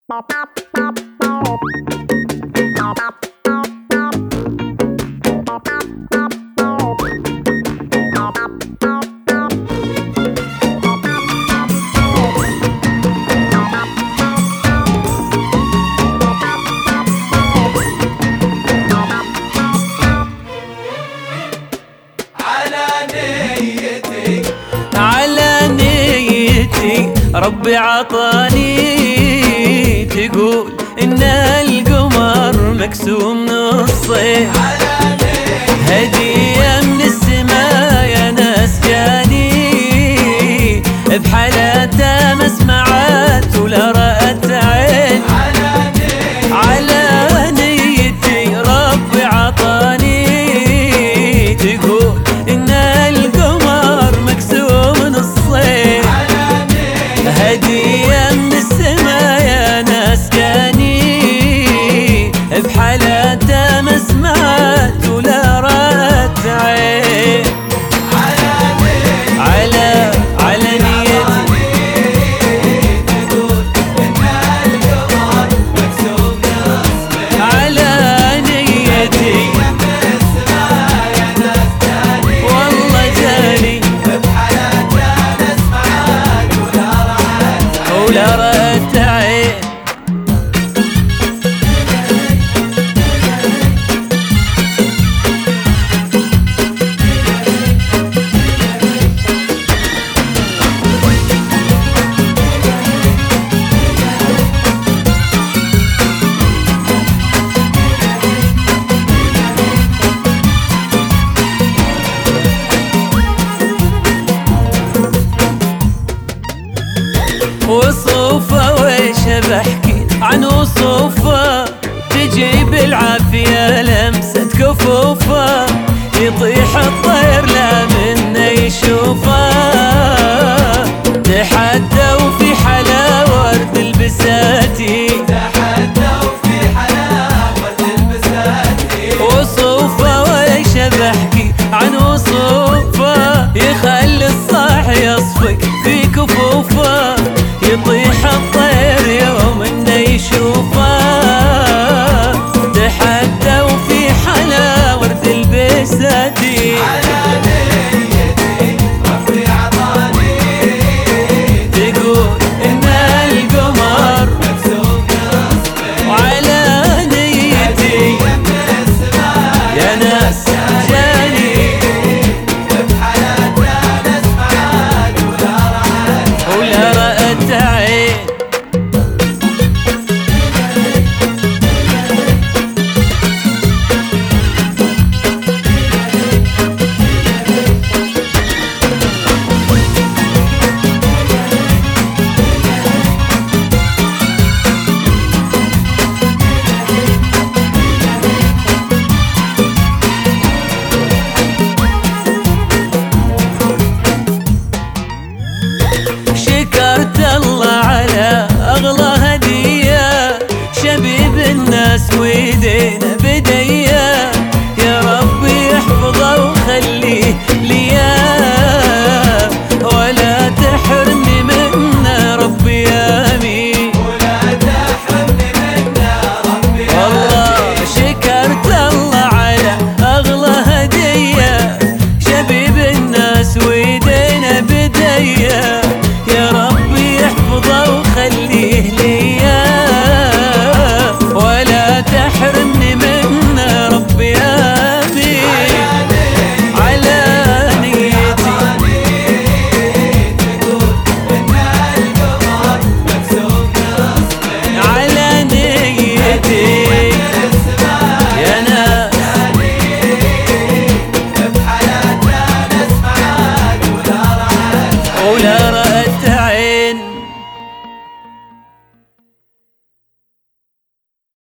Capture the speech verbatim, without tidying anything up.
ربي عطاني تقول إن القمر مقسوم نصين، هدية من السماء يا ناس جاني، بحالته ما سمعت ولا رأت عين. على نيتي ربي عطاني تقول إن القمر مقسوم نصين، هدية من السما يا ناس جاني، بحالته ما سمعت ولا رأت عين. على على نيتي تقول إن القمر مقسوم نصين، على نيتي من السما يا ناس جاني، والله جاني، بحالته ما سمعت ولا رأت عين. وصوفه ويش بحكي عن وصوفه، تجيب العافية لمسة كفوفه، يطيح الطير لا منه يشوفه، تحدى وفي حلا ورد البساتي، تحدى وفي حلا ورد البساتي. وصوفه ويش بحكي عن وصوفه، يخلي الصاح يصفق في كفوفه، يطيح الطير يوم انه يشوفه، تحدى وفي حلا ورد البساتي. على نيتي ربي عطاني تقول إن القمر مقسوم نصين، وعلى نيتي من السماء يا ناس جاني، بحالته ما سمعت ولا رأت عين. شكرت الله على أغلى هدية، شبيب الناس ويدينا